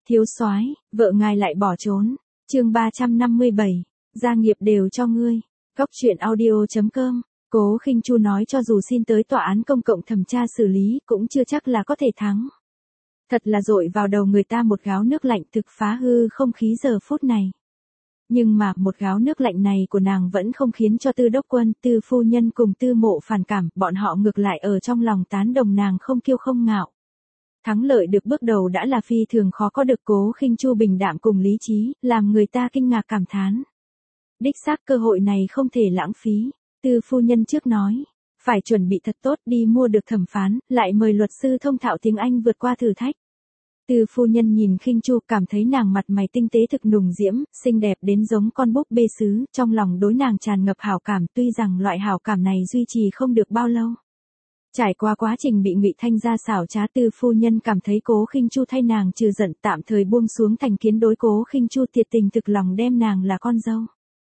Thiếu soái, vợ ngài lại bỏ trốn. Chương 357, gia nghiệp đều cho ngươi. Góc truyện audio.com. Cố Khinh Chu nói cho dù xin tới tòa án công cộng thẩm tra xử lý cũng chưa chắc là có thể thắng. Thật là dội vào đầu người ta một gáo nước lạnh thực phá hư không khí giờ phút này. Nhưng mà một gáo nước lạnh này của nàng vẫn không khiến cho Tư Đốc Quân, Tư phu nhân cùng Tư Mộ phản cảm, bọn họ ngược lại ở trong lòng tán đồng nàng không kiêu không ngạo. Thắng lợi được bước đầu đã là phi thường khó có được. Cố Khinh Chu bình đạm cùng lý trí, làm người ta kinh ngạc cảm thán. Đích xác cơ hội này không thể lãng phí, Tư phu nhân trước nói, phải chuẩn bị thật tốt đi mua được thẩm phán, lại mời luật sư thông thạo tiếng Anh vượt qua thử thách. Tư phu nhân nhìn Khinh Chu cảm thấy nàng mặt mày tinh tế thực nùng diễm, xinh đẹp đến giống con búp bê sứ, trong lòng đối nàng tràn ngập hảo cảm, tuy rằng loại hảo cảm này duy trì không được bao lâu. Trải qua quá trình bị Ngụy Thanh gia xảo trá, Tư phu nhân cảm thấy Cố Khinh Chu thay nàng trừ giận, tạm thời buông xuống thành kiến đối Cố Khinh Chu, thiệt tình thực lòng đem nàng là con dâu.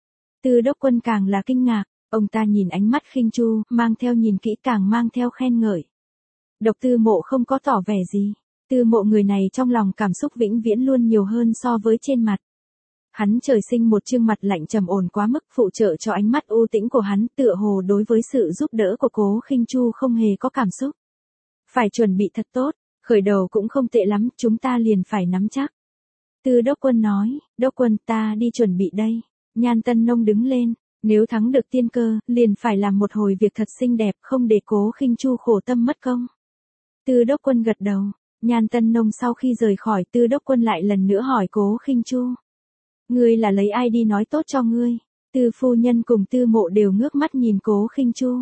Tư Đốc Quân càng là kinh ngạc, ông ta nhìn ánh mắt Khinh Chu, mang theo nhìn kỹ càng mang theo khen ngợi. Độc Tư Mộ không có tỏ vẻ gì. Tư Mộ người này trong lòng cảm xúc vĩnh viễn luôn nhiều hơn so với trên mặt. Hắn trời sinh một trương mặt lạnh trầm ổn quá mức, phụ trợ cho ánh mắt u tĩnh của hắn, tựa hồ đối với sự giúp đỡ của Cố Khinh Chu không hề có cảm xúc. Phải chuẩn bị thật tốt, khởi đầu cũng không tệ lắm, chúng ta liền phải nắm chắc. Tư Đốc Quân nói, Đốc Quân ta đi chuẩn bị đây. Nhan Tân Nông đứng lên, nếu thắng được tiên cơ, liền phải làm một hồi việc thật xinh đẹp, không để Cố Khinh Chu khổ tâm mất công. Tư Đốc Quân gật đầu. Nhan Tân Nông sau khi rời khỏi, Tư Đốc Quân lại lần nữa hỏi Cố Khinh Chu. Ngươi là lấy ai đi nói tốt cho ngươi? Tư phu nhân cùng Tư Mộ đều ngước mắt nhìn Cố Khinh Chu.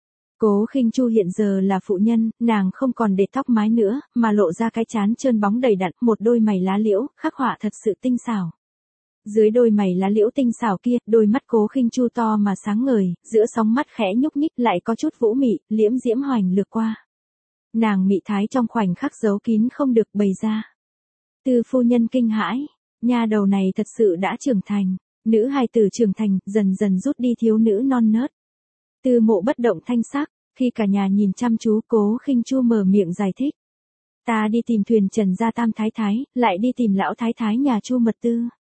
Cố Khinh Chu hiện giờ là phụ nhân, nàng không còn để tóc mái nữa, mà lộ ra cái trán trơn bóng đầy đặn, một đôi mày lá liễu, khắc họa thật sự tinh xảo. Dưới đôi mày lá liễu tinh xảo kia, đôi mắt Cố Khinh Chu to mà sáng ngời, giữa sóng mắt khẽ nhúc nhích lại có chút vũ mị, liễm diễm hoành lược qua. Nàng mị thái trong khoảnh khắc giấu kín không được bày ra. Tư phu nhân kinh hãi, nha đầu này thật sự đã trưởng thành, nữ hài tử trưởng thành, dần dần rút đi thiếu nữ non nớt. Tư Mộ bất động thanh sắc, khi cả nhà nhìn chăm chú, Cố Khinh Chu mở miệng giải thích. Ta đi tìm thuyền Trần gia Tam Thái Thái, lại đi tìm lão Thái Thái nhà Chu Mật Tư.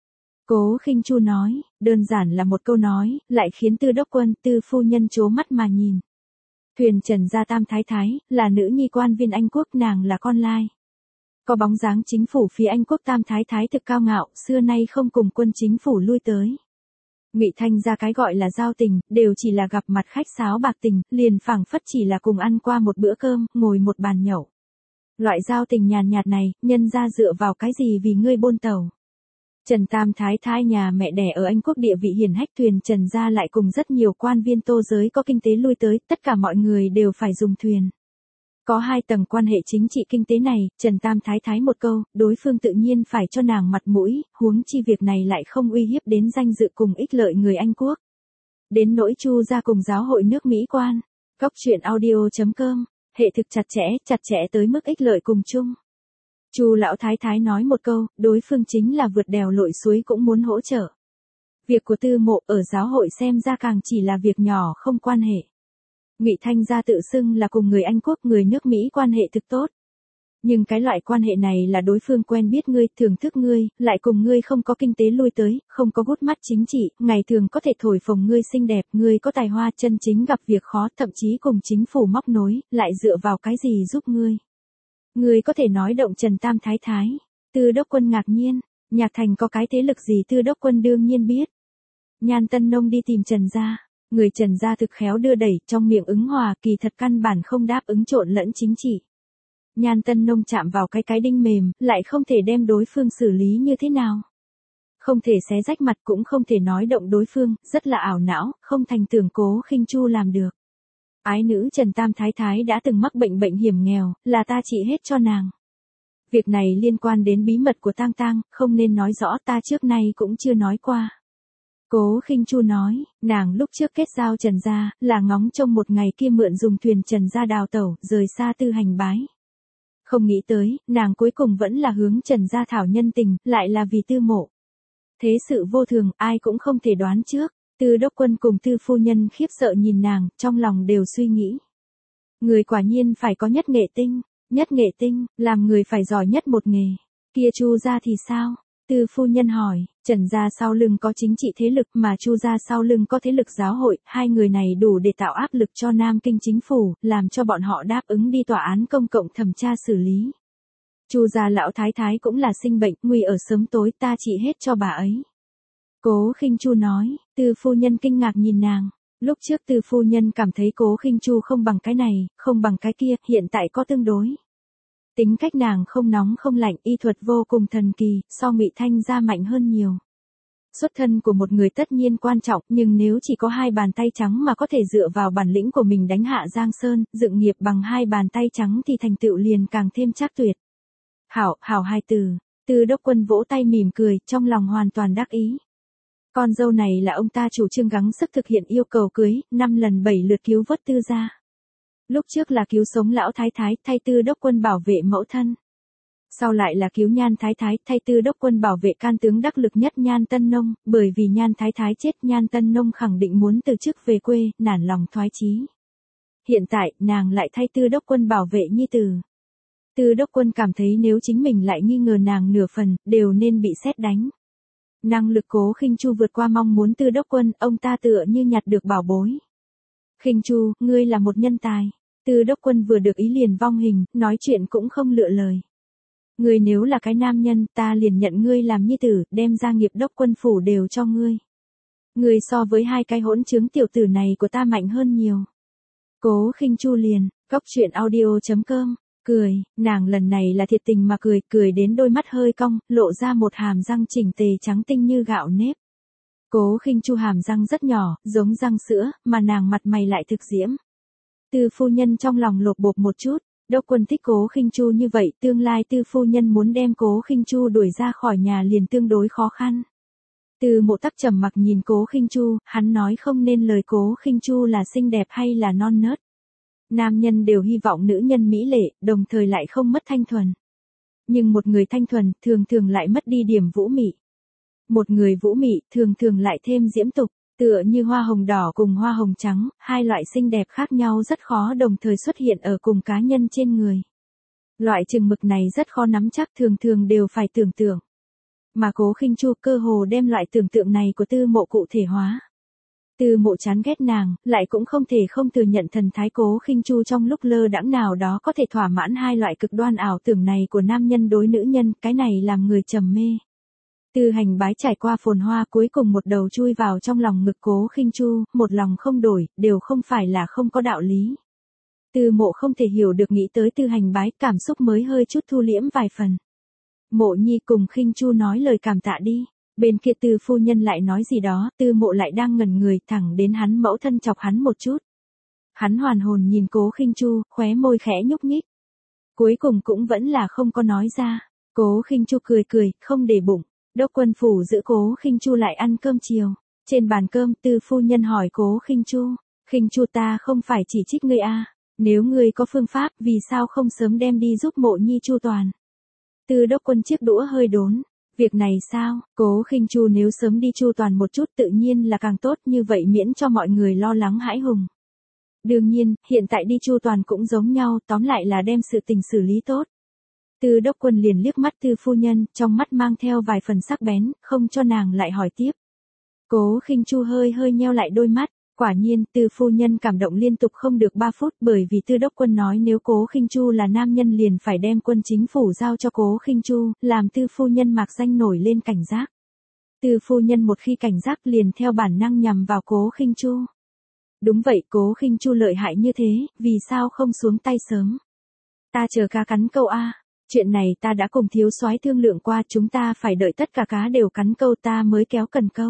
Cố Khinh Chu nói, đơn giản là một câu nói, lại khiến Tư Đốc Quân, Tư phu nhân trố mắt mà nhìn. Thuyền Trần gia Tam Thái Thái, là nữ nhi quan viên Anh quốc, nàng là con lai. Có bóng dáng chính phủ phía Anh quốc Tam Thái Thái thực cao ngạo, xưa nay không cùng quân chính phủ lui tới. Ngụy Thanh gia cái gọi là giao tình, đều chỉ là gặp mặt khách sáo bạc tình, liền phảng phất chỉ là cùng ăn qua một bữa cơm, ngồi một bàn nhậu. Loại giao tình nhàn nhạt này, nhân ra dựa vào cái gì vì ngươi bôn tàu. Trần Tam Thái Thái nhà mẹ đẻ ở Anh quốc địa vị hiển hách, thuyền Trần gia lại cùng rất nhiều quan viên Tô giới có kinh tế lui tới, tất cả mọi người đều phải dùng thuyền. Có hai tầng quan hệ chính trị kinh tế này, Trần Tam Thái Thái một câu, đối phương tự nhiên phải cho nàng mặt mũi, huống chi việc này lại không uy hiếp đến danh dự cùng ích lợi người Anh quốc. Đến nỗi Chu gia cùng giáo hội nước Mỹ quan. Góc truyện audio.com, hệ thực chặt chẽ tới mức ích lợi cùng chung. Chu lão thái thái nói một câu, đối phương chính là vượt đèo lội suối cũng muốn hỗ trợ. Việc của Tư Mộ ở giáo hội xem ra càng chỉ là việc nhỏ không quan hệ. Ngụy Thanh gia tự xưng là cùng người Anh quốc, người nước Mỹ quan hệ thực tốt. Nhưng cái loại quan hệ này là đối phương quen biết ngươi, thưởng thức ngươi, lại cùng ngươi không có kinh tế lui tới, không có gút mắt chính trị, ngày thường có thể thổi phồng ngươi xinh đẹp, ngươi có tài hoa, chân chính gặp việc khó, thậm chí cùng chính phủ móc nối, lại dựa vào cái gì giúp ngươi. Ngươi có thể nói động Trần Tam Thái Thái. Tư Đốc Quân ngạc nhiên, Nhạc Thành có cái thế lực gì? Tư Đốc Quân đương nhiên biết. Nhan Tân Nông đi tìm Trần gia, người Trần gia thực khéo đưa đẩy, trong miệng ứng hòa, kỳ thật căn bản không đáp ứng trộn lẫn chính trị. Nhan Tân Nông chạm vào cái đinh mềm, lại không thể đem đối phương xử lý như thế nào. Không thể xé rách mặt, cũng không thể nói động đối phương, rất là ảo não, không thành tưởng Cố Khinh Chu làm được. Ái nữ Trần Tam Thái Thái đã từng mắc bệnh hiểm nghèo, là ta trị hết cho nàng. Việc này liên quan đến bí mật của Tang Tang, không nên nói rõ, ta trước nay cũng chưa nói qua. Cố Khinh Chu nói, nàng lúc trước kết giao Trần gia, là ngóng trông một ngày kia mượn dùng thuyền Trần gia đào tẩu, rời xa Tư hành bái. Không nghĩ tới, nàng cuối cùng vẫn là hướng Trần gia thảo nhân tình, lại là vì Tư Mộ. Thế sự vô thường, ai cũng không thể đoán trước. Tư Đốc Quân cùng Tư phu nhân khiếp sợ nhìn nàng, trong lòng đều suy nghĩ. Người quả nhiên phải có nhất nghệ tinh, làm người phải giỏi nhất một nghề. Kia Chu gia thì sao? Tư phu nhân hỏi, Trần gia sau lưng có chính trị thế lực mà Chu gia sau lưng có thế lực giáo hội, hai người này đủ để tạo áp lực cho Nam Kinh chính phủ, làm cho bọn họ đáp ứng đi tòa án công cộng thẩm tra xử lý. Chu gia lão thái thái cũng là sinh bệnh, nguy ở sớm tối ta trị hết cho bà ấy. Cố Khinh Chu nói, Tư phu nhân kinh ngạc nhìn nàng. Lúc trước Tư phu nhân cảm thấy Cố Khinh Chu không bằng cái này, không bằng cái kia, hiện tại có tương đối. Tính cách nàng không nóng không lạnh, y thuật vô cùng thần kỳ, so Ngụy Thanh gia mạnh hơn nhiều. Xuất thân của một người tất nhiên quan trọng, nhưng nếu chỉ có hai bàn tay trắng mà có thể dựa vào bản lĩnh của mình đánh hạ Giang Sơn, dựng nghiệp bằng hai bàn tay trắng thì thành tựu liền càng thêm chắc tuyệt. Hảo, hảo hai từ. Tư Đốc Quân vỗ tay mỉm cười, trong lòng hoàn toàn đắc ý. Con dâu này là ông ta chủ trương gắng sức thực hiện yêu cầu cưới, 5 lần 7 lượt cứu vớt Tư gia. Lúc trước là cứu sống lão thái thái, thay Tư Đốc Quân bảo vệ mẫu thân. Sau lại là cứu Nhan thái thái, thay Tư Đốc Quân bảo vệ can tướng đắc lực nhất Nhan Tân Nông, bởi vì Nhan thái thái chết, Nhan Tân Nông khẳng định muốn từ chức về quê, nản lòng thoái chí. Hiện tại, nàng lại thay Tư Đốc Quân bảo vệ nhi tử. Tư Đốc Quân cảm thấy nếu chính mình lại nghi ngờ nàng nửa phần, đều nên bị sét đánh. Năng lực Cố Khinh Chu vượt qua mong muốn Tư Đốc Quân, ông ta tựa như nhặt được bảo bối. Khinh Chu, ngươi là một nhân tài. Tư Đốc Quân vừa được ý liền vong hình, nói chuyện cũng không lựa lời. Ngươi nếu là cái nam nhân, ta liền nhận ngươi làm nhi tử, đem gia nghiệp Đốc Quân phủ đều cho ngươi. Ngươi so với hai cái hỗn trướng tiểu tử này của ta mạnh hơn nhiều. Cố Khinh Chu liền, coctruyện.audio.com, cười, nàng lần này là thiệt tình mà cười, cười đến đôi mắt hơi cong, lộ ra một hàm răng chỉnh tề trắng tinh như gạo nếp. Cố Khinh Chu hàm răng rất nhỏ, giống răng sữa, mà nàng mặt mày lại thực diễm. Tư phu nhân trong lòng lột bột một chút, Đốc Quân thích Cố Khinh Chu như vậy, tương lai Tư phu nhân muốn đem Cố Khinh Chu đuổi ra khỏi nhà liền tương đối khó khăn. Tư Mộ Tắc trầm mặc nhìn Cố Khinh Chu, hắn nói không nên lời Cố Khinh Chu là xinh đẹp hay là non nớt. Nam nhân đều hy vọng nữ nhân mỹ lệ, đồng thời lại không mất thanh thuần. Nhưng một người thanh thuần, thường thường lại mất đi điểm vũ mị. Một người vũ mị, thường thường lại thêm diễm tục, tựa như hoa hồng đỏ cùng hoa hồng trắng, hai loại xinh đẹp khác nhau rất khó đồng thời xuất hiện ở cùng cá nhân trên người. Loại chừng mực này rất khó nắm chắc, thường thường đều phải tưởng tượng. Mà Cố Khinh Chu cơ hồ đem loại tưởng tượng này của Tư Mộ cụ thể hóa. Tư Mộ chán ghét nàng, lại cũng không thể không thừa nhận thần thái Cố Khinh Chu trong lúc lơ đãng nào đó có thể thỏa mãn hai loại cực đoan ảo tưởng này của nam nhân đối nữ nhân, cái này làm người trầm mê. Tư Hành Bái trải qua phồn hoa cuối cùng một đầu chui vào trong lòng ngực Cố Khinh Chu, một lòng không đổi, đều không phải là không có đạo lý. Tư Mộ không thể hiểu được nghĩ tới Tư Hành Bái, cảm xúc mới hơi chút thu liễm vài phần. Mộ nhi cùng Khinh Chu nói lời cảm tạ đi. Bên kia Tư phu nhân lại nói gì đó, Tư Mộ lại đang ngẩn người, thẳng đến hắn mẫu thân chọc hắn một chút. Hắn hoàn hồn nhìn Cố Khinh Chu, khóe môi khẽ nhúc nhích. Cuối cùng cũng vẫn là không có nói ra. Cố Khinh Chu cười cười, không để bụng. Đốc Quân phủ giữ Cố Khinh Chu lại ăn cơm chiều. Trên bàn cơm, Tư phu nhân hỏi Cố Khinh Chu, Khinh Chu ta không phải chỉ trích ngươi a, nếu ngươi có phương pháp, vì sao không sớm đem đi giúp Mộ nhi chu toàn. Tư Đốc Quân chiếc đũa hơi đốn. Việc này sao, Cố Khinh Chu nếu sớm đi chu toàn một chút tự nhiên là càng tốt, như vậy miễn cho mọi người lo lắng hãi hùng. Đương nhiên, hiện tại đi chu toàn cũng giống nhau, tóm lại là đem sự tình xử lý tốt. Tư Đốc Quân liền liếc mắt Tư phu nhân, trong mắt mang theo vài phần sắc bén, không cho nàng lại hỏi tiếp. Cố Khinh Chu hơi nheo lại đôi mắt, quả nhiên, Tư phu nhân cảm động liên tục không được 3 phút, bởi vì Tư Đốc Quân nói nếu Cố Khinh Chu là nam nhân liền phải đem quân chính phủ giao cho Cố Khinh Chu, làm Tư phu nhân mạc danh nổi lên cảnh giác. Tư phu nhân một khi cảnh giác liền theo bản năng nhằm vào Cố Khinh Chu. Đúng vậy, Cố Khinh Chu lợi hại như thế, vì sao không xuống tay sớm? Ta chờ cá cắn câu a. Chuyện này ta đã cùng thiếu soái thương lượng qua, chúng ta phải đợi tất cả cá đều cắn câu ta mới kéo cần câu.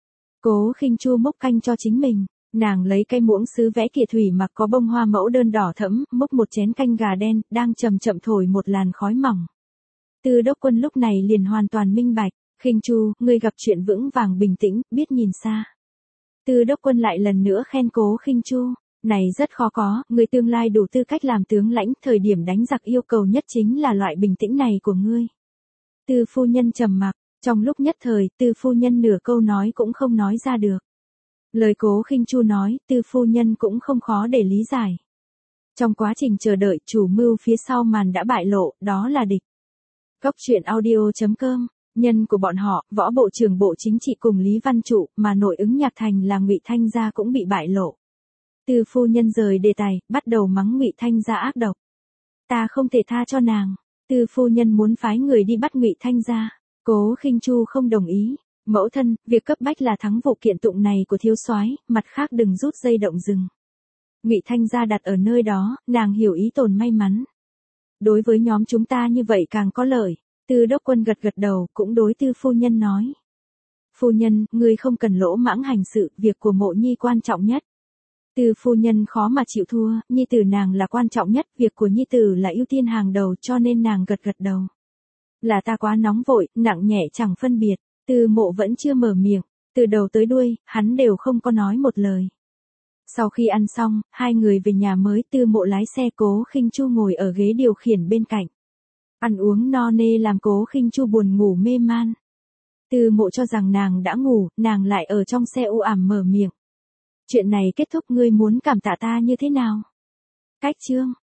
Cố Khinh Chu múc canh cho chính mình, nàng lấy cây muỗng sứ vẽ kìa thủy mặc có bông hoa mẫu đơn đỏ thẫm, múc một chén canh gà đen, đang chậm chậm thổi một làn khói mỏng. Tư Đốc Quân lúc này liền hoàn toàn minh bạch, Khinh Chu, ngươi gặp chuyện vững vàng bình tĩnh, biết nhìn xa. Tư Đốc Quân lại lần nữa khen Cố Khinh Chu, này rất khó có, ngươi tương lai đủ tư cách làm tướng lãnh, thời điểm đánh giặc yêu cầu nhất chính là loại bình tĩnh này của ngươi. Tư phu nhân trầm mặc, trong lúc nhất thời, Tư phu nhân nửa câu nói cũng không nói ra được. Lời Cố Khinh Chu nói, Tư phu nhân cũng không khó để lý giải. Trong quá trình chờ đợi, chủ mưu phía sau màn đã bại lộ, đó là địch. Cóc truyện audio.com, nhân của bọn họ, võ bộ trưởng bộ chính trị cùng Lý Văn Trụ, mà nội ứng nhạc thành là Ngụy Thanh Gia cũng bị bại lộ. Từ phu nhân rời đề tài, bắt đầu mắng Ngụy Thanh Gia ác độc. Ta không thể tha cho nàng. Từ phu nhân muốn phái người đi bắt Ngụy Thanh Gia. Cố Khinh Chu không đồng ý. Mẫu thân, việc cấp bách là thắng vụ kiện tụng này của thiếu soái, mặt khác đừng rút dây động rừng. Ngụy Thanh Gia đặt ở nơi đó, nàng hiểu ý tồn may mắn. Đối với nhóm chúng ta như vậy càng có lợi. Từ đốc quân gật gật đầu, cũng đối Tư phu nhân nói. Phu nhân, ngươi không cần lỗ mãng hành sự, việc của Mộ Nhi quan trọng nhất. Từ phu nhân khó mà chịu thua, nhi tử nàng là quan trọng nhất, việc của nhi tử là ưu tiên hàng đầu, cho nên nàng gật gật đầu. Là ta quá nóng vội, nặng nhẹ chẳng phân biệt. Từ Mộ vẫn chưa mở miệng, từ đầu tới đuôi, hắn đều không có nói một lời. Sau khi ăn xong, hai người về nhà mới. Từ Mộ lái xe, Cố Khinh Chu ngồi ở ghế điều khiển bên cạnh. Ăn uống no nê làm Cố Khinh Chu buồn ngủ mê man. Từ Mộ cho rằng nàng đã ngủ, nàng lại ở trong xe u ảm mở miệng. Chuyện này kết thúc, ngươi muốn cảm tạ ta như thế nào? Cách chương